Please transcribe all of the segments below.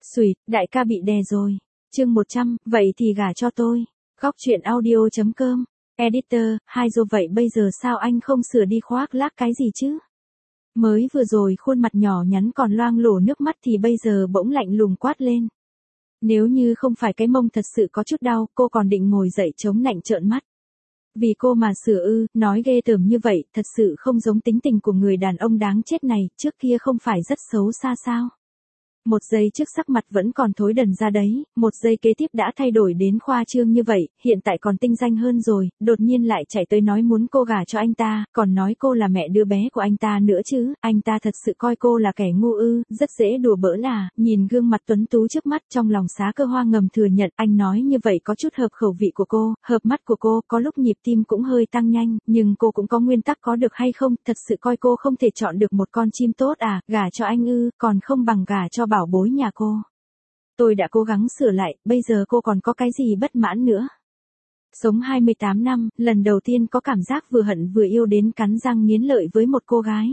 Xùi, đại ca bị đè rồi. Chương 100, vậy thì gả cho tôi. Góc truyện audio.com. Editor, hai rồi vậy bây giờ sao anh không sửa đi khoác lác cái gì chứ? Mới vừa rồi khuôn mặt nhỏ nhắn còn loang lổ nước mắt thì bây giờ bỗng lạnh lùng quát lên. Nếu như không phải cái mông thật sự có chút đau, cô còn định ngồi dậy chống nạnh trợn mắt. Vì cô mà sửa ư, nói ghê tởm như vậy, thật sự không giống tính tình của người đàn ông đáng chết này, trước kia không phải rất xấu xa sao? Một giây trước sắc mặt vẫn còn thối đần ra đấy, một giây kế tiếp đã thay đổi đến khoa trương như vậy, hiện tại còn tinh danh hơn rồi, đột nhiên lại chạy tới nói muốn cô gả cho anh ta, còn nói cô là mẹ đứa bé của anh ta nữa chứ, anh ta thật sự coi cô là kẻ ngu ư, rất dễ đùa bỡn à, nhìn gương mặt tuấn tú trước mắt trong lòng Xá Cơ Hoa ngầm thừa nhận, anh nói như vậy có chút hợp khẩu vị của cô, hợp mắt của cô, có lúc nhịp tim cũng hơi tăng nhanh, nhưng cô cũng có nguyên tắc có được hay không, thật sự coi cô không thể chọn được một con chim tốt à, gả cho anh ư, còn không bằng gả cho bảo bối nhà cô. Tôi đã cố gắng sửa lại, bây giờ cô còn có cái gì bất mãn nữa. Sống 28 năm, lần đầu tiên có cảm giác vừa hận vừa yêu đến cắn răng nghiến lợi với một cô gái.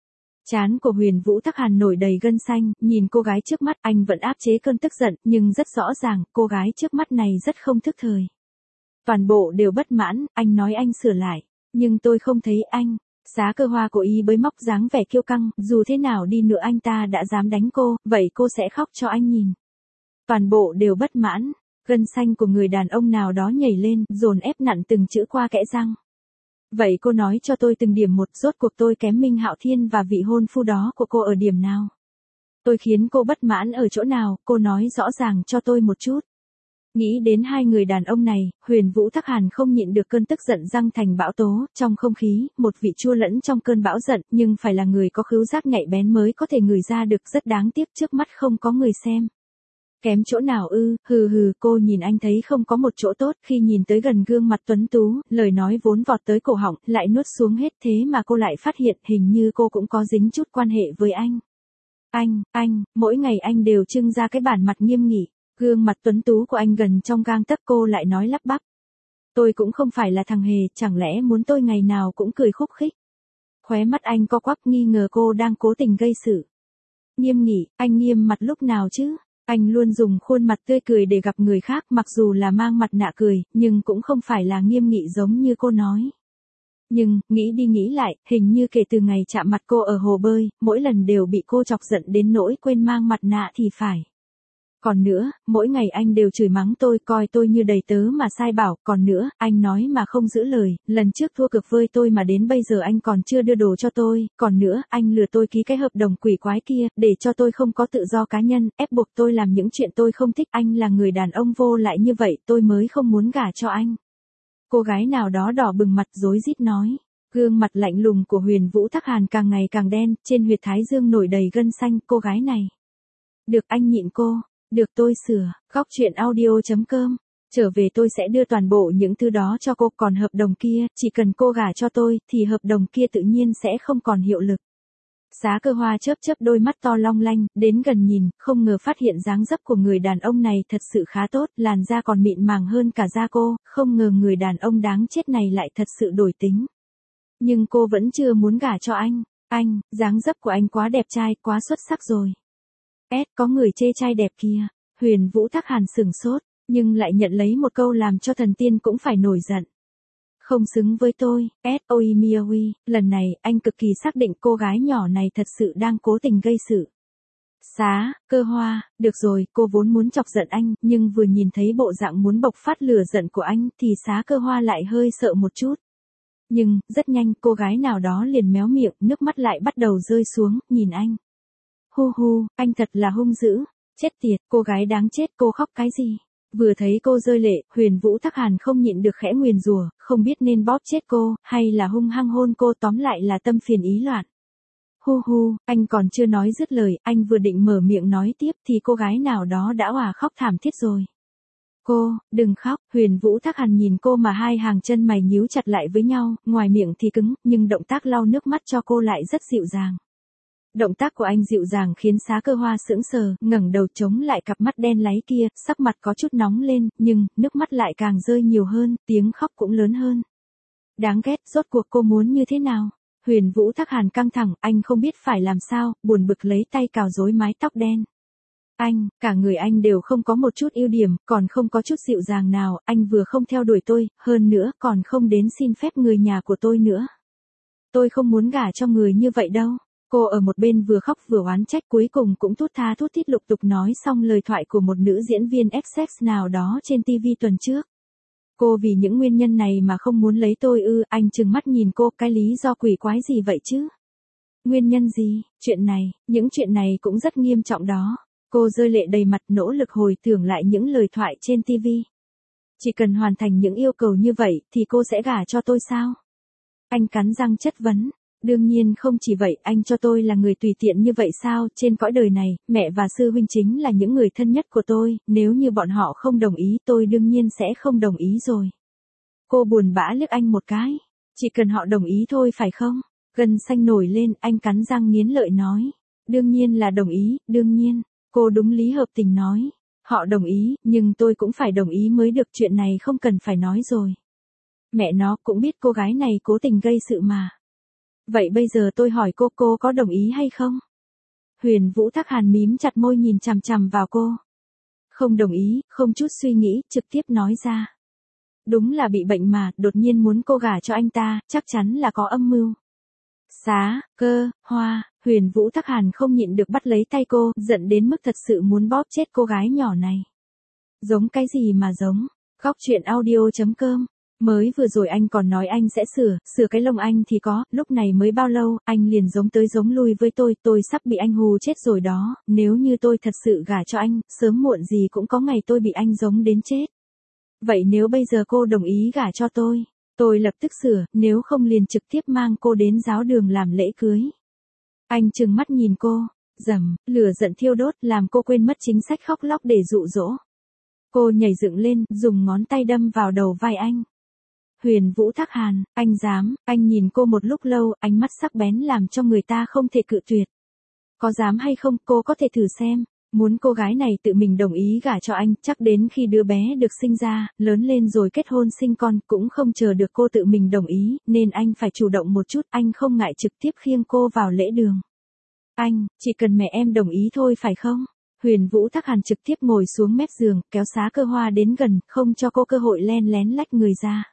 Trán của Huyền Vũ Thắc Hàn nổi đầy gân xanh, nhìn cô gái trước mắt anh vẫn áp chế cơn tức giận, nhưng rất rõ ràng, cô gái trước mắt này rất không thức thời. Toàn bộ đều bất mãn, anh nói anh sửa lại, nhưng tôi không thấy anh. Xá Cơ Hoa cố ý bới móc dáng vẻ kiêu căng, dù thế nào đi nữa anh ta đã dám đánh cô, vậy cô sẽ khóc cho anh nhìn. Toàn bộ đều bất mãn, gân xanh của người đàn ông nào đó nhảy lên, dồn ép nặn từng chữ qua kẽ răng. Vậy cô nói cho tôi từng điểm một, rốt cuộc tôi kém Minh Hạo Thiên và vị hôn phu đó của cô ở điểm nào? Tôi khiến cô bất mãn ở chỗ nào, cô nói rõ ràng cho tôi một chút. Nghĩ đến hai người đàn ông này, Huyền Vũ Thắc Hàn không nhịn được cơn tức giận giăng thành bão tố, trong không khí, một vị chua lẫn trong cơn bão giận, nhưng phải là người có khứu giác nhạy bén mới có thể ngửi ra được, rất đáng tiếc trước mắt không có người xem. Kém chỗ nào ư, hừ, cô nhìn anh thấy không có một chỗ tốt, khi nhìn tới gần gương mặt tuấn tú, lời nói vốn vọt tới cổ họng, lại nuốt xuống hết, thế mà cô lại phát hiện hình như cô cũng có dính chút quan hệ với anh. Anh, mỗi ngày anh đều trưng ra cái bản mặt nghiêm nghị. Gương mặt tuấn tú của anh gần trong gang tấc, cô lại nói lắp bắp. Tôi cũng không phải là thằng hề, chẳng lẽ muốn tôi ngày nào cũng cười khúc khích. Khóe mắt anh co quắp nghi ngờ cô đang cố tình gây sự. Nghiêm nghị, anh nghiêm mặt lúc nào chứ? Anh luôn dùng khuôn mặt tươi cười để gặp người khác, mặc dù là mang mặt nạ cười, nhưng cũng không phải là nghiêm nghị giống như cô nói. Nhưng, nghĩ đi nghĩ lại, hình như kể từ ngày chạm mặt cô ở hồ bơi, mỗi lần đều bị cô chọc giận đến nỗi quên mang mặt nạ thì phải. Còn nữa, mỗi ngày anh đều chửi mắng tôi, coi tôi như đầy tớ mà sai bảo, còn nữa, anh nói mà không giữ lời, lần trước thua cực với tôi mà đến bây giờ anh còn chưa đưa đồ cho tôi, còn nữa, anh lừa tôi ký cái hợp đồng quỷ quái kia, để cho tôi không có tự do cá nhân, ép buộc tôi làm những chuyện tôi không thích, anh là người đàn ông vô lại như vậy, tôi mới không muốn gả cho anh. Cô gái nào đó đỏ bừng mặt rối rít nói, gương mặt lạnh lùng của Huyền Vũ Thắc Hàn càng ngày càng đen, trên huyệt thái dương nổi đầy gân xanh, cô gái này. Được anh nhịn cô. Được tôi sửa, góc truyện audio.com. Trở về tôi sẽ đưa toàn bộ những thứ đó cho cô, còn hợp đồng kia, chỉ cần cô gả cho tôi, thì hợp đồng kia tự nhiên sẽ không còn hiệu lực. Xá Cơ Hoa chớp đôi mắt to long lanh, đến gần nhìn, không ngờ phát hiện dáng dấp của người đàn ông này thật sự khá tốt, làn da còn mịn màng hơn cả da cô, không ngờ người đàn ông đáng chết này lại thật sự đổi tính. Nhưng cô vẫn chưa muốn gả cho anh, dáng dấp của anh quá đẹp trai, quá xuất sắc rồi. Có người chê trai đẹp kia. Huyền Vũ Thắc Hàn sửng sốt, nhưng lại nhận lấy một câu làm cho thần tiên cũng phải nổi giận. Không xứng với tôi. Oi Miawi, lần này anh cực kỳ xác định cô gái nhỏ này thật sự đang cố tình gây sự. Xá Cơ Hoa, được rồi, cô vốn muốn chọc giận anh, nhưng vừa nhìn thấy bộ dạng muốn bộc phát lửa giận của anh thì Xá Cơ Hoa lại hơi sợ một chút. Nhưng, rất nhanh cô gái nào đó liền méo miệng, nước mắt lại bắt đầu rơi xuống, nhìn anh. Hu, anh thật là hung dữ. Chết tiệt, cô gái đáng chết, cô khóc cái gì? Vừa thấy cô rơi lệ, Huyền Vũ Thắc Hàn không nhịn được khẽ nguyền rủa, không biết nên bóp chết cô, hay là hung hăng hôn cô, tóm lại là tâm phiền ý loạn. Hu, anh còn chưa nói dứt lời, anh vừa định mở miệng nói tiếp thì cô gái nào đó đã òa khóc thảm thiết rồi. Cô, đừng khóc, Huyền Vũ Thắc Hàn nhìn cô mà hai hàng chân mày nhíu chặt lại với nhau, ngoài miệng thì cứng, nhưng động tác lau nước mắt cho cô lại rất dịu dàng. Động tác của anh dịu dàng khiến Xá Cơ Hoa sững sờ, ngẩng đầu chống lại cặp mắt đen láy kia, sắc mặt có chút nóng lên, nhưng, nước mắt lại càng rơi nhiều hơn, tiếng khóc cũng lớn hơn. Đáng ghét, rốt cuộc cô muốn như thế nào? Huyền Vũ Thắc Hàn căng thẳng, anh không biết phải làm sao, buồn bực lấy tay cào rối mái tóc đen. Anh, cả người anh đều không có một chút ưu điểm, còn không có chút dịu dàng nào, anh vừa không theo đuổi tôi, hơn nữa còn không đến xin phép người nhà của tôi nữa. Tôi không muốn gả cho người như vậy đâu. Cô ở một bên vừa khóc vừa oán trách, cuối cùng cũng thút tha thút thít lục tục nói xong lời thoại của một nữ diễn viên XX nào đó trên TV tuần trước. Cô vì những nguyên nhân này mà không muốn lấy tôi ư? Anh trừng mắt nhìn cô, cái lý do quỷ quái gì vậy chứ? Nguyên nhân gì? Chuyện này, những chuyện này cũng rất nghiêm trọng đó. Cô rơi lệ đầy mặt, nỗ lực hồi tưởng lại những lời thoại trên TV. Chỉ cần hoàn thành những yêu cầu như vậy thì cô sẽ gả cho tôi sao? Anh cắn răng chất vấn. Đương nhiên không chỉ vậy, anh cho tôi là người tùy tiện như vậy sao? Trên cõi đời này, mẹ và sư huynh chính là những người thân nhất của tôi, nếu như bọn họ không đồng ý tôi đương nhiên sẽ không đồng ý rồi. Cô buồn bã liếc anh một cái. Chỉ cần họ đồng ý thôi phải không? Gân xanh nổi lên, anh cắn răng nghiến lợi nói. Đương nhiên là đồng ý, đương nhiên. Cô đúng lý hợp tình nói. Họ đồng ý, nhưng tôi cũng phải đồng ý mới được, chuyện này không cần phải nói rồi. Mẹ nó cũng biết cô gái này cố tình gây sự mà. Vậy bây giờ tôi hỏi cô có đồng ý hay không? Huyền Vũ Thác Hàn mím chặt môi nhìn chằm chằm vào cô. Không đồng ý, không chút suy nghĩ, trực tiếp nói ra. Đúng là bị bệnh mà, đột nhiên muốn cô gả cho anh ta, chắc chắn là có âm mưu. Xá, Cơ, Hoa, Huyền Vũ Thác Hàn không nhịn được bắt lấy tay cô, giận đến mức thật sự muốn bóp chết cô gái nhỏ này. Giống cái gì mà giống? Góc truyện audio.com. Mới vừa rồi anh còn nói anh sẽ sửa cái lông anh thì có, lúc này mới bao lâu, anh liền giống tới giống lui với tôi sắp bị anh hù chết rồi đó, nếu như tôi thật sự gả cho anh, sớm muộn gì cũng có ngày tôi bị anh giống đến chết. Vậy nếu bây giờ cô đồng ý gả cho tôi lập tức sửa, nếu không liền trực tiếp mang cô đến giáo đường làm lễ cưới. Anh trừng mắt nhìn cô, lửa giận thiêu đốt làm cô quên mất chính sách khóc lóc để dụ dỗ. Cô nhảy dựng lên, dùng ngón tay đâm vào đầu vai anh. Huyền Vũ Thác Hàn, anh dám? Anh nhìn cô một lúc lâu, ánh mắt sắc bén làm cho người ta không thể cự tuyệt. Có dám hay không, cô có thể thử xem. Muốn cô gái này tự mình đồng ý gả cho anh, chắc đến khi đứa bé được sinh ra, lớn lên rồi kết hôn sinh con, cũng không chờ được cô tự mình đồng ý, nên anh phải chủ động một chút, anh không ngại trực tiếp khiêng cô vào lễ đường. Anh, chỉ cần mẹ em đồng ý thôi phải không? Huyền Vũ Thác Hàn trực tiếp ngồi xuống mép giường, kéo Xá Cơ Hoa đến gần, không cho cô cơ hội len lén lách người ra.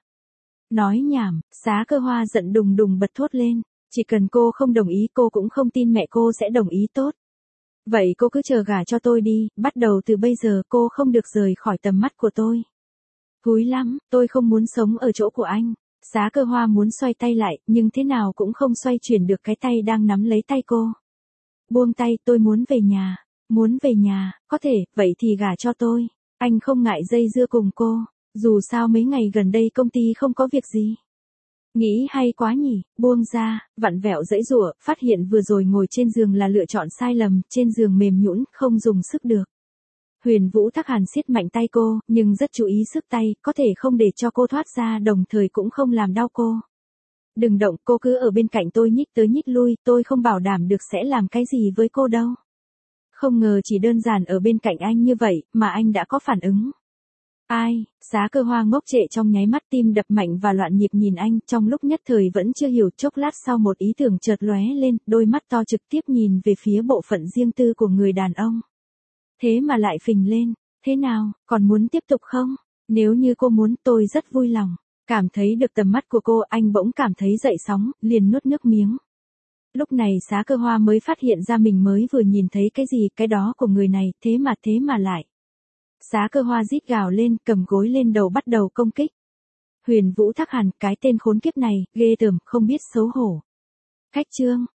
Nói nhảm, Xá Cơ Hoa giận đùng đùng bật thốt lên, chỉ cần cô không đồng ý cô cũng không tin mẹ cô sẽ đồng ý tốt. Vậy cô cứ chờ gả cho tôi đi, bắt đầu từ bây giờ cô không được rời khỏi tầm mắt của tôi. Thúi lắm, tôi không muốn sống ở chỗ của anh. Xá Cơ Hoa muốn xoay tay lại, nhưng thế nào cũng không xoay chuyển được cái tay đang nắm lấy tay cô. Buông tay, tôi muốn về nhà. Muốn về nhà, có thể, vậy thì gả cho tôi. Anh không ngại dây dưa cùng cô. Dù sao mấy ngày gần đây công ty không có việc gì. Nghĩ hay quá nhỉ, buông ra, vặn vẹo giãy giụa, phát hiện vừa rồi ngồi trên giường là lựa chọn sai lầm, trên giường mềm nhũn, không dùng sức được. Huyền Vũ Thác Hàn siết mạnh tay cô, nhưng rất chú ý sức tay, có thể không để cho cô thoát ra, đồng thời cũng không làm đau cô. Đừng động, cô cứ ở bên cạnh tôi nhích tới nhích lui, tôi không bảo đảm được sẽ làm cái gì với cô đâu. Không ngờ chỉ đơn giản ở bên cạnh anh như vậy, mà anh đã có phản ứng. Ai, Xá Cơ Hoa ngốc trệ trong nháy mắt, tim đập mạnh và loạn nhịp nhìn anh, trong lúc nhất thời vẫn chưa hiểu, chốc lát sau một ý tưởng chợt lóe lên, đôi mắt to trực tiếp nhìn về phía bộ phận riêng tư của người đàn ông. Thế mà lại phình lên, thế nào, còn muốn tiếp tục không? Nếu như cô muốn, tôi rất vui lòng. Cảm thấy được tầm mắt của cô, anh bỗng cảm thấy dậy sóng, liền nuốt nước miếng. Lúc này Xá Cơ Hoa mới phát hiện ra mình mới vừa nhìn thấy cái gì, cái đó của người này, thế mà lại. Xá Cơ Hoa rít gào lên, cầm gối lên đầu bắt đầu công kích. Huyền Vũ Thác Hàn, cái tên khốn kiếp này, ghê tởm, không biết xấu hổ. Khách trương,